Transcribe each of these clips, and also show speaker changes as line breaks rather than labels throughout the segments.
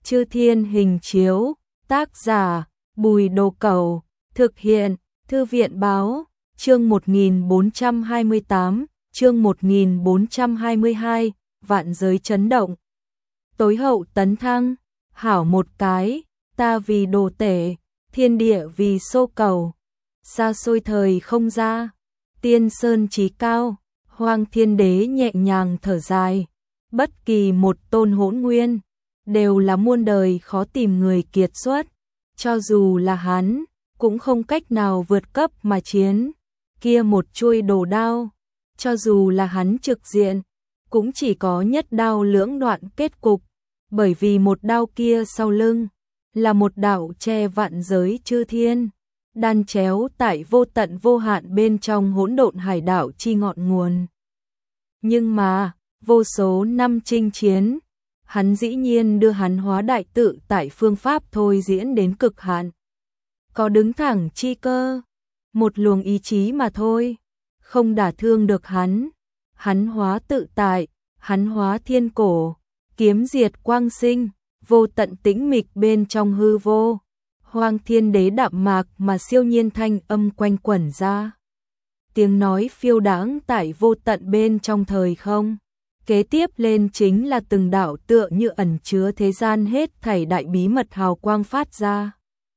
Chư Thiên hình chiếu, tác giả, Bùi Đồ Cẩu, thực hiện, Thư viện báo, chương 1428, chương 1422, vạn giới chấn động. Tối hậu tấn thăng, hảo một cái, ta vì đồ tể, thiên địa vì xô cầu. Xa xôi thời không ra, tiên sơn chí cao, Hoang Thiên Đế nhẹ nhàng thở dài. Bất kỳ một tôn hỗn nguyên, đều là muôn đời khó tìm người kiệt xuất. Cho dù là hắn, cũng không cách nào vượt cấp mà chiến. Kia một chuôi đồ đao, cho dù là hắn trực diện, cũng chỉ có nhất đao lưỡng đoạn kết cục. Bởi vì một đao kia sau lưng, là một đạo che vạn giới chư thiên, đan chéo tại vô tận vô hạn bên trong hỗn độn hải đảo chi ngọn nguồn. Nhưng mà, vô số năm chinh chiến, hắn dĩ nhiên đưa hắn hóa đại tự tại phương pháp thôi diễn đến cực hạn. Có đứng thẳng chi cơ, một luồng ý chí mà thôi, không đả thương được hắn. Hắn hóa tự tại, hắn hóa thiên cổ, kiếm diệt quang sinh, vô tận tĩnh mịch bên trong hư vô. Hoang Thiên Đế đạm mạc mà siêu nhiên thanh âm quanh quẩn ra. Tiếng nói phiêu đãng tại vô tận bên trong thời không. Kế tiếp lên chính là từng đạo tựa như ẩn chứa thế gian hết thảy đại bí mật hào quang phát ra.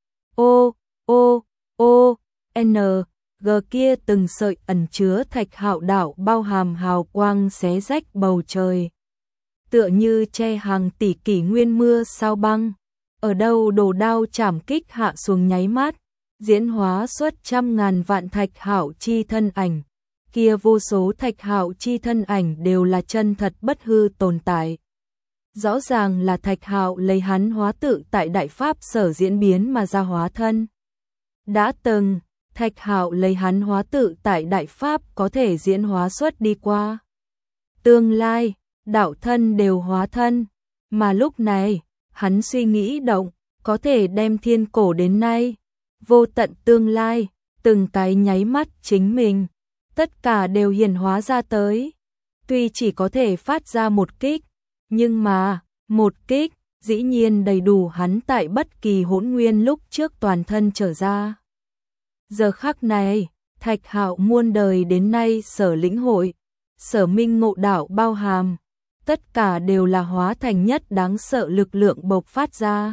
Ô, ô, ô, n, g kia từng sợi ẩn chứa thạch hạo đạo bao hàm hào quang xé rách bầu trời. Tựa như che hàng tỷ kỷ nguyên mưa sao băng. Ở đâu đồ đao chảm kích hạ xuống nháy mắt, diễn hóa xuất trăm ngàn vạn thạch hạo chi thân ảnh. Kia vô số thạch hạo chi thân ảnh đều là chân thật bất hư tồn tại. Rõ ràng là thạch hạo lấy hắn hóa tự tại đại pháp sở diễn biến mà ra hóa thân. Đã từng, thạch hạo lấy hắn hóa tự tại đại pháp có thể diễn hóa xuất đi qua. Tương lai, đạo thân đều hóa thân, mà lúc này, hắn suy nghĩ động, có thể đem thiên cổ đến nay, vô tận tương lai, từng cái nháy mắt chính mình, tất cả đều hiển hóa ra tới. Tuy chỉ có thể phát ra một kích, nhưng mà, một kích, dĩ nhiên đầy đủ hắn tại bất kỳ hỗn nguyên lúc trước toàn thân trở ra. Giờ khắc này, thạch hạo muôn đời đến nay sở lĩnh hội, sở minh ngộ đạo bao hàm, tất cả đều là hóa thành nhất đáng sợ lực lượng bộc phát ra.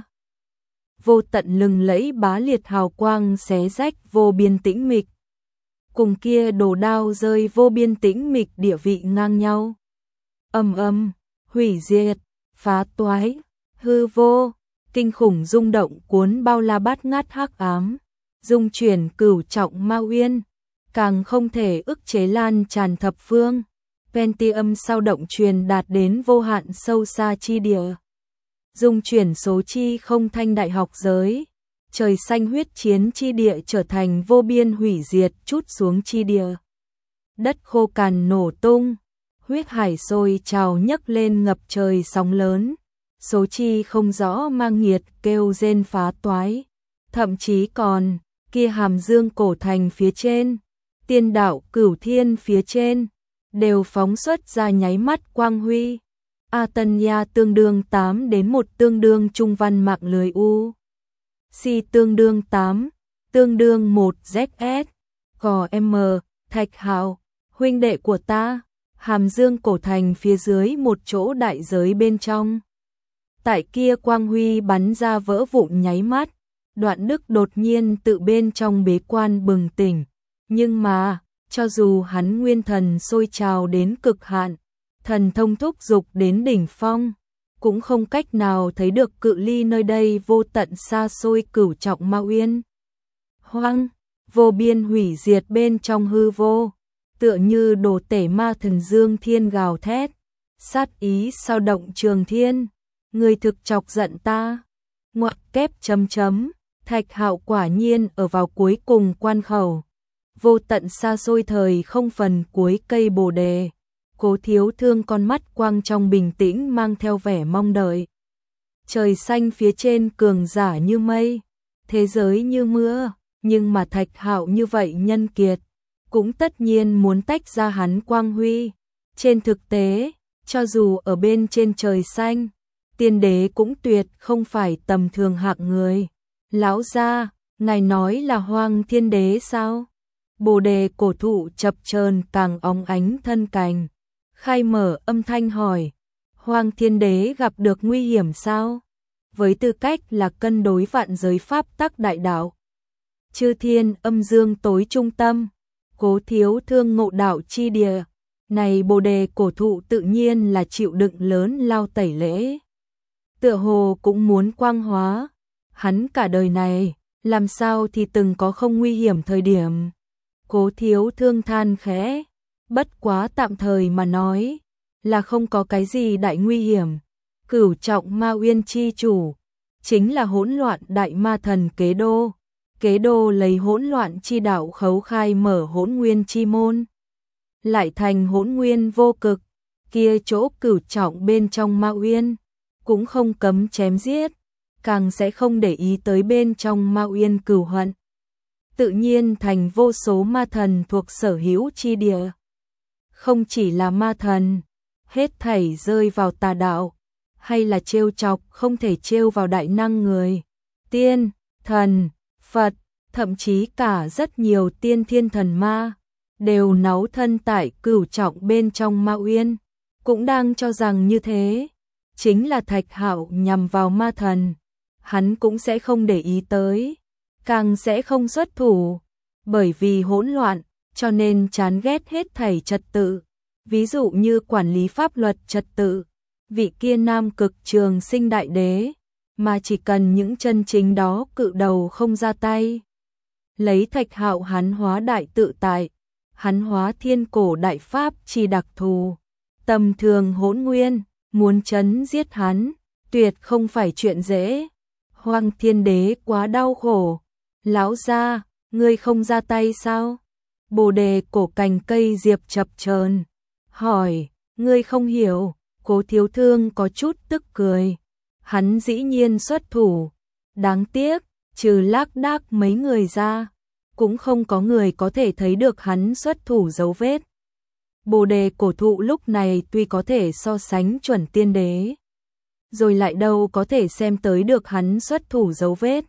Vô tận lừng lẫy bá liệt hào quang xé rách vô biên tĩnh mịch. Cùng kia đồ đao rơi vô biên tĩnh mịch địa vị ngang nhau. Ầm ầm, hủy diệt, phá toái, hư vô, kinh khủng rung động cuốn bao la bát ngát hắc ám, dung chuyển cửu trọng ma uyên, càng không thể ức chế lan tràn thập phương. Pentium sao động truyền đạt đến vô hạn sâu xa chi địa. Dung chuyển số chi không thanh đại học giới. Trời xanh huyết chiến chi địa trở thành vô biên hủy diệt trút xuống chi địa. Đất khô cằn nổ tung. Huyết hải sôi trào nhấc lên ngập trời sóng lớn. Số chi không rõ mang nghiệt kêu rên phá toái. Thậm chí còn, kia hàm dương cổ thành phía trên. Tiên đạo cửu thiên phía trên. Đều phóng xuất ra nháy mắt quang huy. Atanya tương đương 8 đến 1 tương đương trung văn mạng lưới U. Si tương đương 8, tương đương 1 ZS. Gò M, Thạch Hạo, huynh đệ của ta, hàm dương cổ thành phía dưới một chỗ đại giới bên trong. Tại kia quang huy bắn ra vỡ vụn nháy mắt, Đoạn Đức đột nhiên tự bên trong bế quan bừng tỉnh. Nhưng mà, cho dù hắn nguyên thần sôi trào đến cực hạn, thần thông thúc dục đến đỉnh phong, cũng không cách nào thấy được cự ly nơi đây vô tận xa xôi cửu trọng ma uyên. Hoang, vô biên hủy diệt bên trong hư vô, tựa như đồ tể ma thần dương thiên gào thét, sát ý sao động trường thiên, người thực chọc giận ta. Ngoặc kép chấm chấm, Thạch Hạo quả nhiên ở vào cuối cùng quan khẩu. Vô tận xa xôi thời không phần cuối cây bồ đề. Cố Thiếu Thương con mắt quang trong bình tĩnh mang theo vẻ mong đợi. Trời xanh phía trên cường giả như mây, thế giới như mưa, nhưng mà Thạch Hạo như vậy nhân kiệt, cũng tất nhiên muốn tách ra hắn quang huy. Trên thực tế, cho dù ở bên trên trời xanh, tiên đế cũng tuyệt không phải tầm thường hạng người. Lão gia, ngài nói là Hoang Thiên Đế sao? Bồ đề cổ thụ chập chờn càng óng ánh thân cành. Khai mở âm thanh hỏi, Hoang Thiên Đế gặp được nguy hiểm sao? Với tư cách là cân đối vạn giới pháp tắc đại đạo, chư thiên âm dương tối trung tâm, Cố Thiếu Thương ngộ đạo chi địa, này bồ đề cổ thụ tự nhiên là chịu đựng lớn lao tẩy lễ. Tựa hồ cũng muốn quang hóa, hắn cả đời này, làm sao thì từng có không nguy hiểm thời điểm. Cố Thiếu Thương than khẽ, bất quá tạm thời mà nói, là không có cái gì đại nguy hiểm. Cửu trọng ma uyên chi chủ, chính là hỗn loạn đại ma thần Kế đô lấy hỗn loạn chi đạo khấu khai mở hỗn nguyên chi môn, lại thành hỗn nguyên vô cực, kia chỗ cửu trọng bên trong ma uyên, cũng không cấm chém giết, càng sẽ không để ý tới bên trong ma uyên cửu hận. Tự nhiên thành vô số ma thần thuộc sở hữu chi địa. Không chỉ là ma thần, hết thảy rơi vào tà đạo, hay là trêu chọc không thể trêu vào đại năng người, tiên, thần, Phật, thậm chí cả rất nhiều tiên thiên thần ma, đều náu thân tại cửu trọng bên trong ma uyên, cũng đang cho rằng như thế, chính là Thạch Hạo nhằm vào ma thần, hắn cũng sẽ không để ý tới, càng sẽ không xuất thủ, bởi vì hỗn loạn, cho nên chán ghét hết thảy trật tự, ví dụ như quản lý pháp luật trật tự, vị kia Nam Cực Trường Sinh đại đế, mà chỉ cần những chân chính đó cự đầu không ra tay. Lấy Thạch Hạo hắn hóa đại tự tại, hắn hóa thiên cổ đại pháp chi đặc thù, tầm thường hỗn nguyên, muốn chấn giết hắn, tuyệt không phải chuyện dễ. Hoang Thiên Đế quá đau khổ, lão gia, ngươi không ra tay sao? Bồ đề cổ cành cây diệp chập chờn, hỏi, ngươi không hiểu. Cố Thiếu Thương có chút tức cười, hắn dĩ nhiên xuất thủ, đáng tiếc, trừ lác đác mấy người ra, cũng không có người có thể thấy được hắn xuất thủ dấu vết. Bồ đề cổ thụ lúc này tuy có thể so sánh chuẩn tiên đế, rồi lại đâu có thể xem tới được hắn xuất thủ dấu vết.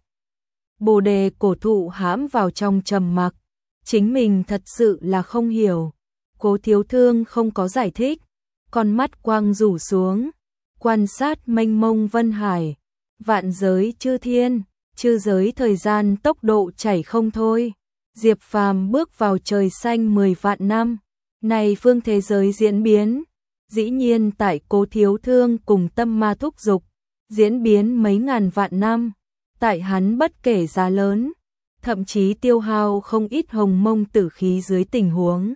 Bồ đề cổ thụ hãm vào trong trầm mặc, chính mình thật sự là không hiểu. Cố Thiếu Thương không có giải thích, con mắt quang rủ xuống, quan sát mênh mông vân hải, vạn giới chư thiên, chư giới thời gian tốc độ chảy không thôi. Diệp Phàm bước vào trời xanh 10 vạn năm, này phương thế giới diễn biến, dĩ nhiên tại Cố Thiếu Thương cùng tâm ma thúc dục, diễn biến mấy ngàn vạn năm, tại hắn bất kể giá lớn, thậm chí tiêu hao không ít hồng mông tử khí dưới tình huống,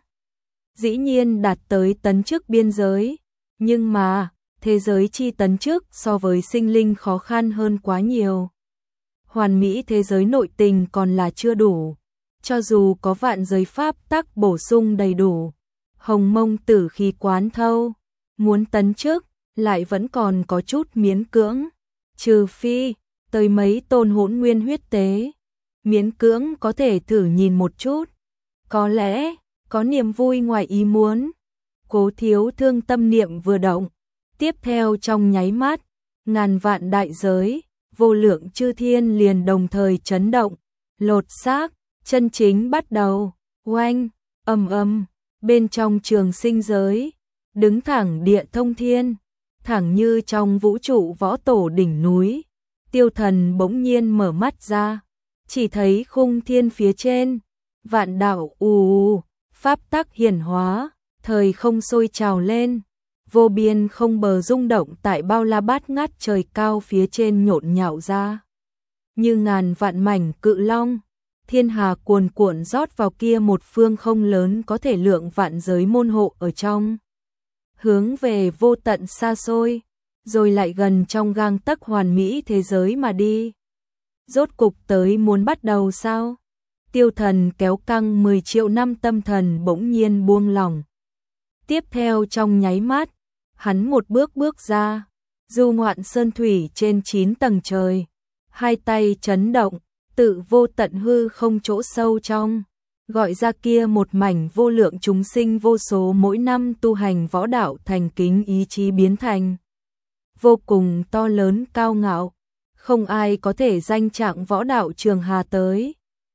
dĩ nhiên đạt tới tấn chức biên giới, nhưng mà, thế giới chi tấn chức so với sinh linh khó khăn hơn quá nhiều. Hoàn mỹ thế giới nội tình còn là chưa đủ, cho dù có vạn giới pháp tắc bổ sung đầy đủ, hồng mông tử khí quán thâu, muốn tấn chức, lại vẫn còn có chút miễn cưỡng, trừ phi, tới mấy tôn hỗn nguyên huyết tế, miễn cưỡng có thể thử nhìn một chút, có lẽ, có niềm vui ngoài ý muốn. Cố Thiếu Thương tâm niệm vừa động, tiếp theo trong nháy mắt, ngàn vạn đại giới, vô lượng chư thiên liền đồng thời chấn động, lột xác, chân chính bắt đầu, oanh, ầm, bên trong trường sinh giới, đứng thẳng địa thông thiên, thẳng như trong vũ trụ võ tổ đỉnh núi, Tiêu Thần bỗng nhiên mở mắt ra, chỉ thấy khung thiên phía trên, vạn đạo ù, pháp tắc hiển hóa, thời không sôi trào lên, vô biên không bờ rung động tại bao la bát ngát trời cao phía trên nhộn nhạo ra. Như ngàn vạn mảnh cự long, thiên hà cuồn cuộn rót vào kia một phương không lớn có thể lượng vạn giới môn hộ ở trong. Hướng về vô tận xa xôi, rồi lại gần trong gang tấc hoàn mỹ thế giới mà đi. Rốt cục tới muốn bắt đầu sao? Tiêu Thần kéo căng 10 triệu năm tâm thần bỗng nhiên buông lỏng. Tiếp theo trong nháy mắt, hắn một bước bước ra, du ngoạn sơn thủy trên 9 tầng trời, hai tay chấn động, tự vô tận hư không chỗ sâu trong, gọi ra kia một mảnh vô lượng chúng sinh vô số mỗi năm tu hành võ đạo thành kính ý chí biến thành vô cùng to lớn cao ngạo, không ai có thể danh trạng võ đạo Trường Hà tới.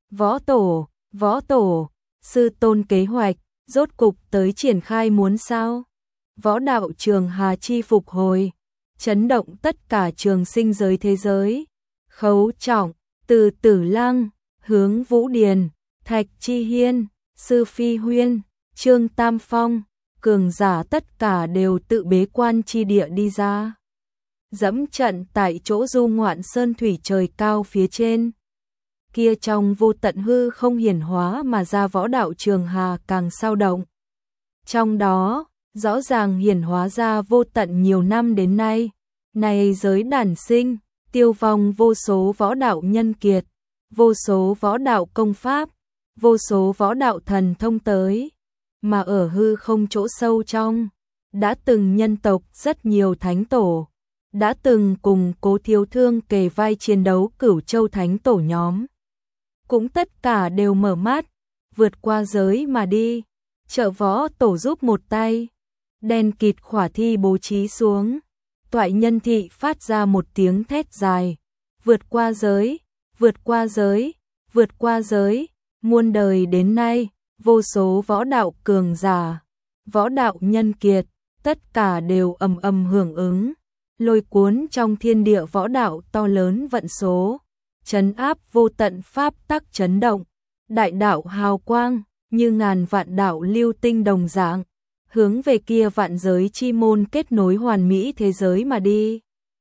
Võ tổ, sư tôn kế hoạch, rốt cục tới triển khai muốn sao? Võ đạo Trường Hà chi phục hồi, chấn động tất cả trường sinh giới thế giới. Khấu Trọng, từ Tử Lăng, Hướng Vũ Điền, Thạch Chi Hiên, Sư Phi Huyên, Trương Tam Phong, cường giả tất cả đều tự bế quan chi địa đi ra. Dẫm trận tại chỗ du ngoạn sơn thủy trời cao phía trên. Kia trong vô tận hư không hiển hóa mà ra võ đạo Trường Hà càng sao động. Trong đó, rõ ràng hiển hóa ra vô tận nhiều năm đến nay, này giới đản sinh, tiêu vong vô số võ đạo nhân kiệt, vô số võ đạo công pháp, vô số võ đạo thần thông tới, mà ở hư không chỗ sâu trong, đã từng nhân tộc rất nhiều thánh tổ, đã từng cùng Cố Thiếu Thương kề vai chiến đấu Cửu Châu thánh tổ nhóm. Cũng tất cả đều mở mắt, vượt qua giới mà đi, trợ võ tổ giúp một tay, đen kịt khỏa thi bố trí xuống, toại nhân thị phát ra một tiếng thét dài, vượt qua giới, vượt qua giới, vượt qua giới, muôn đời đến nay, vô số võ đạo cường giả, võ đạo nhân kiệt, tất cả đều ầm ầm hưởng ứng, lôi cuốn trong thiên địa võ đạo to lớn vận số, trấn áp vô tận pháp tắc chấn động, đại đạo hào quang, như ngàn vạn đạo lưu tinh đồng dạng, hướng về kia vạn giới chi môn kết nối hoàn mỹ thế giới mà đi.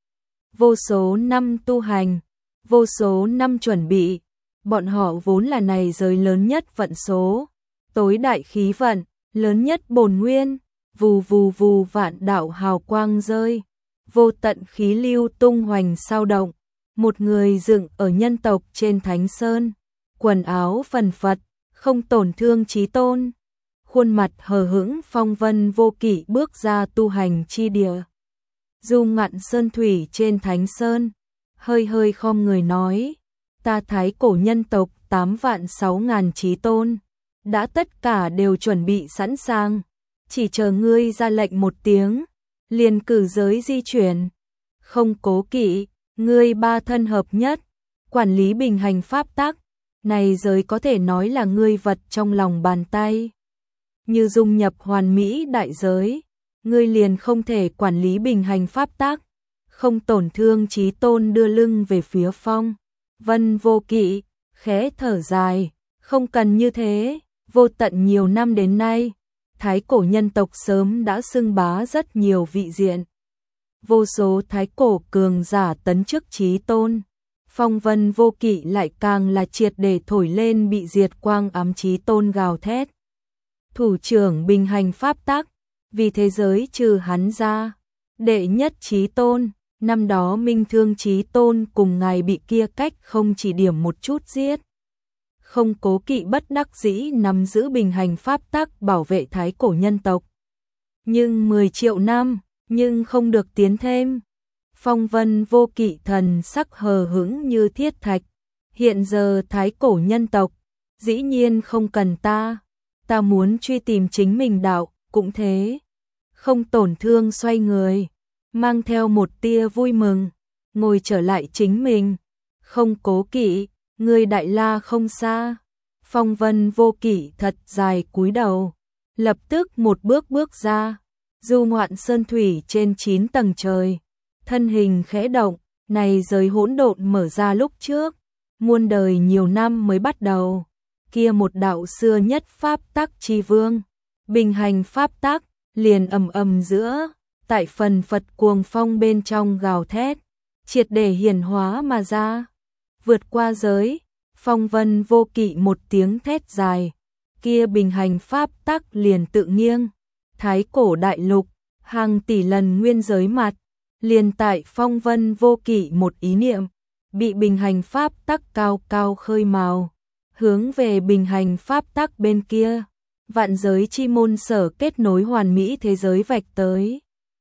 Vô số năm tu hành, vô số năm chuẩn bị, bọn họ vốn là này giới lớn nhất vận số, tối đại khí vận, lớn nhất bổn nguyên, vù vù vù vạn đạo hào quang rơi, vô tận khí lưu tung hoành sao động, một người dựng ở nhân tộc trên Thánh Sơn, quần áo phần phật, không tổn thương chí tôn, khuôn mặt hờ hững phong vân vô kỵ bước ra tu hành chi địa. Du ngạn sơn thủy trên Thánh Sơn, hơi hơi khom người nói, ta thái cổ nhân tộc 8.600.000 chí tôn, đã tất cả đều chuẩn bị sẵn sàng, chỉ chờ ngươi ra lệnh một tiếng, liền cử giới di chuyển, không cố kỵ, ngươi ba thân hợp nhất, quản lý bình hành pháp tắc, này giới có thể nói là ngươi vật trong lòng bàn tay. Như dung nhập hoàn mỹ đại giới, ngươi liền không thể quản lý bình hành pháp tắc, không tổn thương chí tôn đưa lưng về phía phong. Vân vô kỵ, khẽ thở dài, không cần như thế, vô tận nhiều năm đến nay, thái cổ nhân tộc sớm đã xưng bá rất nhiều vị diện. Vô số thái cổ cường giả tấn chức chí tôn, phong vân vô kỵ lại càng là triệt để thổi lên bị diệt quang ám chí tôn gào thét. Thủ trưởng bình hành pháp tắc, vì thế giới trừ hắn ra, đệ nhất chí tôn, năm đó Minh Thương chí tôn cùng ngài bị kia cách không chỉ điểm một chút giết. Không cố kỵ bất đắc dĩ nắm giữ bình hành pháp tắc bảo vệ thái cổ nhân tộc. Nhưng 10 triệu năm, nhưng không được tiến thêm. Phong vân vô kỵ thần sắc hờ hững như thiết thạch. Hiện giờ thái cổ nhân tộc, dĩ nhiên không cần ta. Ta muốn truy tìm chính mình đạo, cũng thế. Không tổn thương xoay người, mang theo một tia vui mừng, ngồi trở lại chính mình. Không cố kỵ, người đại la không xa. Phong vân vô kỵ thật dài cúi đầu, lập tức một bước bước ra, du ngoạn sơn thủy trên 9 tầng trời, thân hình khẽ động, này giới hỗn độn mở ra lúc trước, muôn đời nhiều năm mới bắt đầu, kia một đạo xưa nhất pháp tắc chi vương, bình hành pháp tắc, liền ầm ầm giữa, tại phần Phật cuồng phong bên trong gào thét, triệt để hiển hóa mà ra, vượt qua giới. Phong vân vô kỵ một tiếng thét dài, kia bình hành pháp tắc liền tự nghiêng, thái cổ đại lục, hàng tỷ lần nguyên giới mặt, liền tại phong vân vô kỵ một ý niệm, bị bình hành pháp tắc cao cao khơi mào, hướng về bình hành pháp tắc bên kia, vạn giới chi môn sở kết nối hoàn mỹ thế giới vạch tới.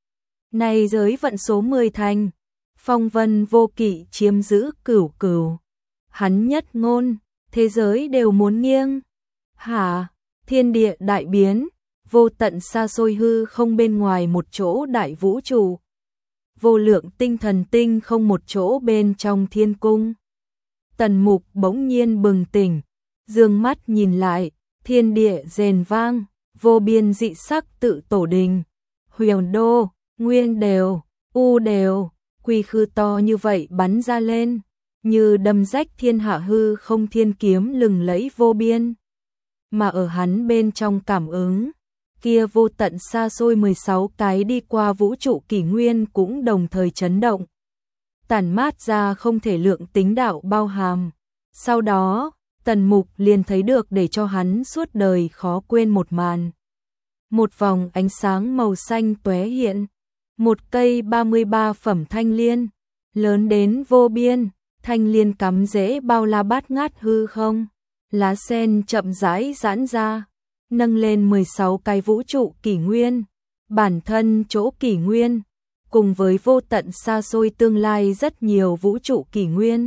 Này giới vận số 10 thành, phong vân vô kỵ chiếm giữ cửu cửu. Hắn nhất ngôn, thế giới đều muốn nghiêng. Hả, thiên địa đại biến, vô tận xa xôi hư không bên ngoài một chỗ đại vũ trụ. vô lượng tinh thần tinh không một chỗ bên trong thiên cung. Tần Mục bỗng nhiên bừng tỉnh, dương mắt nhìn lại, thiên địa rền vang, vô biên dị sắc tự tổ đình, huyền đô, nguyên đều, u đều, quy khư to như vậy bắn ra lên, như đâm rách thiên hạ hư không thiên kiếm lừng lẫy vô biên. Mà ở hắn bên trong cảm ứng, kia vô tận xa xôi 16 cái đi qua vũ trụ kỷ nguyên cũng đồng thời chấn động, tản mát ra không thể lượng tính đạo bao hàm. Sau đó, Tần Mục liền thấy được để cho hắn suốt đời khó quên một màn. Một vòng ánh sáng màu xanh tóe hiện, một cây 33 phẩm thanh liên, lớn đến vô biên, thanh liên cắm rễ bao la bát ngát hư không, lá sen chậm rãi giãn ra, nâng lên 16 cái vũ trụ kỷ nguyên, bản thân chỗ kỷ nguyên, cùng với vô tận xa xôi tương lai rất nhiều vũ trụ kỷ nguyên.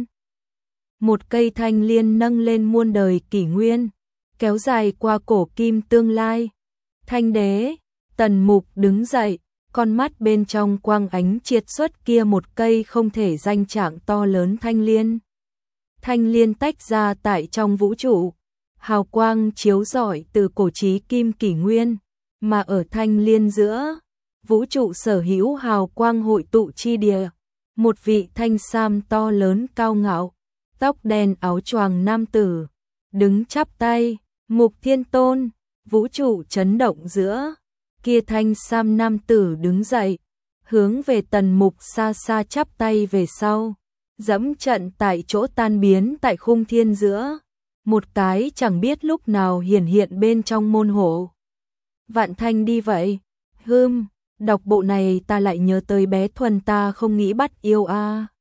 Một cây thanh liên nâng lên muôn đời kỷ nguyên, kéo dài qua cổ kim tương lai. Thanh đế, Tần Mục đứng dậy, con mắt bên trong quang ánh triệt xuất kia một cây không thể danh trạng to lớn thanh liên. Thanh liên tách ra tại trong vũ trụ, hào quang chiếu rọi từ cổ chí kim kỷ nguyên, mà ở thanh liên giữa, vũ trụ sở hữu hào quang hội tụ chi địa, một vị thanh sam to lớn cao ngạo, tóc đen áo choàng nam tử, đứng chắp tay, Mục Thiên Tôn, vũ trụ chấn động giữa, kia thanh sam nam tử đứng dậy, hướng về Tần Mục xa xa chắp tay về sau, dẫm trận tại chỗ tan biến tại khung thiên giữa, một cái chẳng biết lúc nào hiển hiện bên trong môn hộ. Vạn Thanh đi vậy, đọc bộ này ta lại nhớ tới bé Thuần ta không nghĩ bắt yêu a.